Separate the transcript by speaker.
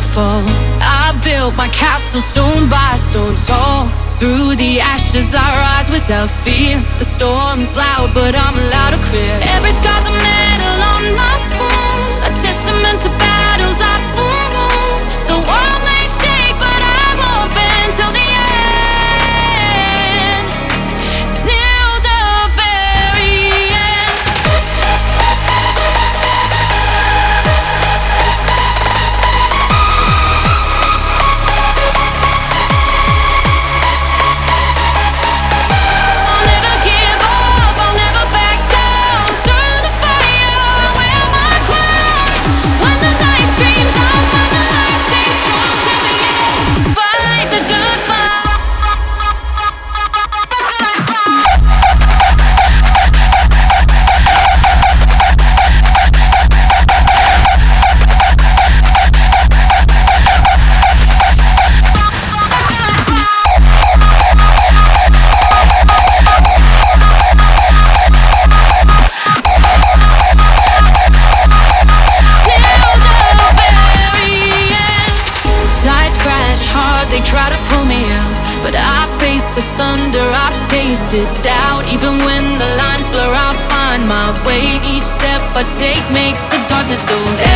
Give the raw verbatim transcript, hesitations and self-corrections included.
Speaker 1: fall. I've built my castle stone by stone tall. Through the ashes I rise without fear. The storm's loud but I'm loud and clear. Every scar's a medal on my spoon, a testament to battles I've won. The world may shake but I won't bend till the end. Till the very end. I'll never give up, I'll never back down. Through the fire I wear my crown. When the night screams I'll find the light. Stay strong till the end. Fight the good fight. Sides crash hard, they try to pull me out, but I face the thunder, I've tasted doubt. Even when the lines blur, I'll find my way. Each step I take makes the darkness so